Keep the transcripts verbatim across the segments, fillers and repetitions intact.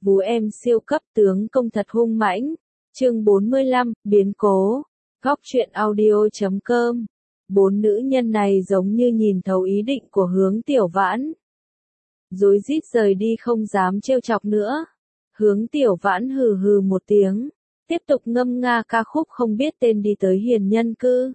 Vú em siêu cấp tướng công thật hung mãnh. Chương bốn mươi lăm, biến cố. Góc truyện audio chấm com. Bốn nữ nhân này giống như nhìn thấu ý định của Hướng Tiểu Vãn. Rối rít rời đi không dám trêu chọc nữa. Hướng Tiểu Vãn hừ hừ một tiếng, tiếp tục ngâm nga ca khúc không biết tên đi tới hiền nhân cư.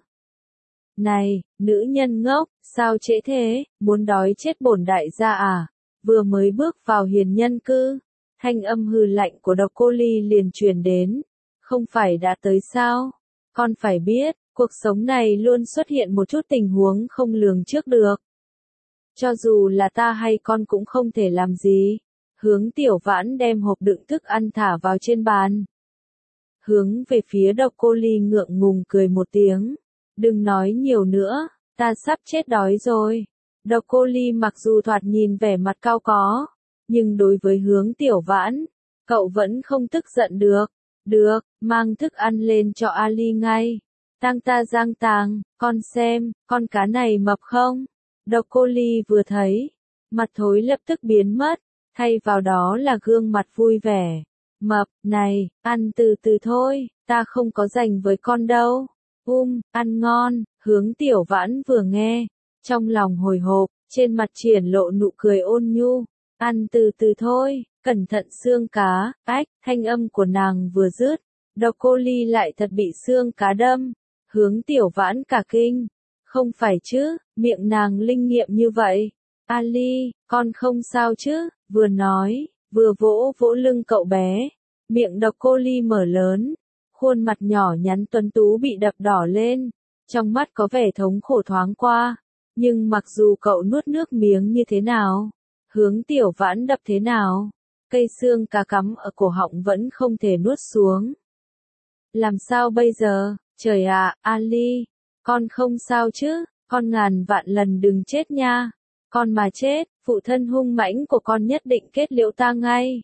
Này, nữ nhân ngốc, sao trễ thế, muốn đói chết bổn đại gia à? Vừa mới bước vào hiền nhân cư, thanh âm hừ lạnh của Độc Cô Ly liền truyền đến. Không phải đã tới sao? Con phải biết, cuộc sống này luôn xuất hiện một chút tình huống không lường trước được. Cho dù là ta hay con cũng không thể làm gì. Hướng Tiểu Vãn đem hộp đựng thức ăn thả vào trên bàn. Hướng về phía Độc Cô Ly ngượng ngùng cười một tiếng. Đừng nói nhiều nữa, ta sắp chết đói rồi. Độc Cô Ly mặc dù thoạt nhìn vẻ mặt cao có, nhưng đối với Hướng Tiểu Vãn, cậu vẫn không tức giận được. Được, mang thức ăn lên cho Ali ngay. Tang ta giang tàng, con xem, con cá này mập không? Độc Cô Ly vừa thấy, mặt thối lập tức biến mất, thay vào đó là gương mặt vui vẻ. Mập, này, ăn từ từ thôi, ta không có dành với con đâu. Um, ăn ngon. Hướng Tiểu Vãn vừa nghe, trong lòng hồi hộp, trên mặt triển lộ nụ cười ôn nhu. Ăn từ từ thôi, cẩn thận xương cá. Ách, thanh âm của nàng vừa dứt, Độc Cô Ly lại thật bị xương cá đâm. Hướng Tiểu Vãn cả kinh. Không phải chứ, miệng nàng linh nghiệm như vậy. Ali, con không sao chứ? Vừa nói, vừa vỗ vỗ lưng cậu bé. Miệng Độc Cô Ly mở lớn, khuôn mặt nhỏ nhắn tuấn tú bị đập đỏ lên, trong mắt có vẻ thống khổ thoáng qua. Nhưng mặc dù cậu nuốt nước miếng như thế nào, Hướng Tiểu Vãn đập thế nào, cây xương cá cắm ở cổ họng vẫn không thể nuốt xuống. Làm sao bây giờ? Trời ạ, Ali, con không sao chứ? Con ngàn vạn lần đừng chết nha. Con mà chết, phụ thân hung mãnh của con nhất định kết liễu ta ngay.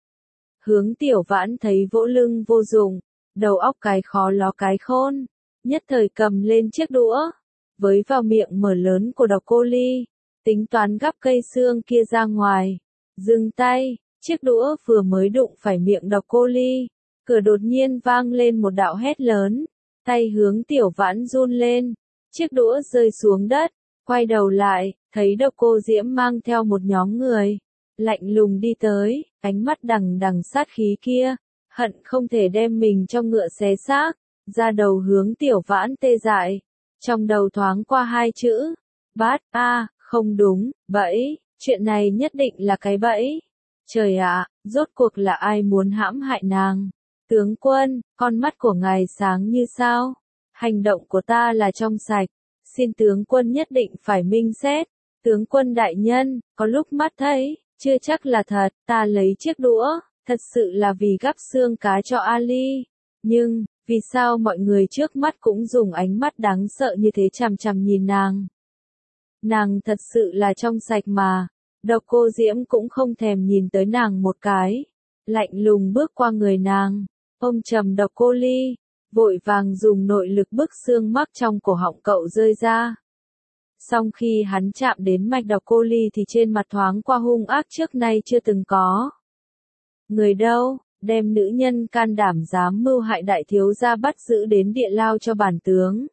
Hướng Tiểu Vãn thấy vỗ lưng vô dụng, đầu óc cái khó ló cái khôn, nhất thời cầm lên chiếc đũa, với vào miệng mở lớn của Độc Cô Ly, tính toán gắp cây xương kia ra ngoài. Dừng tay, chiếc đũa vừa mới đụng phải miệng Độc Cô Ly, cửa đột nhiên vang lên một đạo hét lớn, tay Hướng Tiểu Vãn run lên, chiếc đũa rơi xuống đất, quay đầu lại, thấy Độc Cô Diễm mang theo một nhóm người, lạnh lùng đi tới, ánh mắt đằng đằng sát khí kia, hận không thể đem mình cho ngựa xé xác. Da đầu Hướng Tiểu Vãn tê dại, trong đầu thoáng qua hai chữ, bát, a, à, không đúng, bẫy, chuyện này nhất định là cái bẫy. Trời ạ, rốt cuộc là ai muốn hãm hại nàng? Tướng quân, con mắt của ngài sáng như sao? Hành động của ta là trong sạch, xin tướng quân nhất định phải minh xét. Tướng quân đại nhân, có lúc mắt thấy, chưa chắc là thật, ta lấy chiếc đũa, thật sự là vì gắp xương cá cho Ali. Nhưng, vì sao mọi người trước mắt cũng dùng ánh mắt đáng sợ như thế chằm chằm nhìn nàng? Nàng thật sự là trong sạch mà. Độc Cô Diễm cũng không thèm nhìn tới nàng một cái, lạnh lùng bước qua người nàng, ôm chầm Độc Cô Ly, vội vàng dùng nội lực bức xương mắc trong cổ họng cậu rơi ra. Song khi hắn chạm đến mạch Độc Cô Ly thì trên mặt thoáng qua hung ác trước nay chưa từng có. Người đâu, đem nữ nhân can đảm dám mưu hại đại thiếu gia bắt giữ đến địa lao cho bản tướng.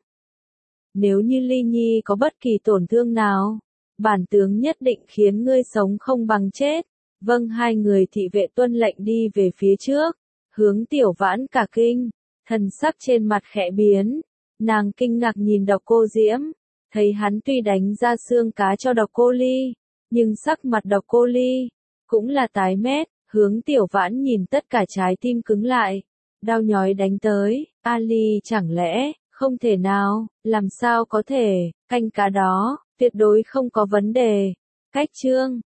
Nếu như Ly Nhi có bất kỳ tổn thương nào, bản tướng nhất định khiến ngươi sống không bằng chết. Vâng, hai người thị vệ tuân lệnh đi về phía trước. Hướng Tiểu Vãn cả kinh, thần sắc trên mặt khẽ biến, nàng kinh ngạc nhìn Độc Cô Diễm, thấy hắn tuy đánh ra xương cá cho Độc Cô Ly, nhưng sắc mặt Độc Cô Ly cũng là tái mét. Hướng Tiểu Vãn nhìn tất cả trái tim cứng lại, đau nhói đánh tới. Ali, chẳng lẽ, không thể nào, làm sao có thể, canh cá đó, tuyệt đối không có vấn đề. Cách chương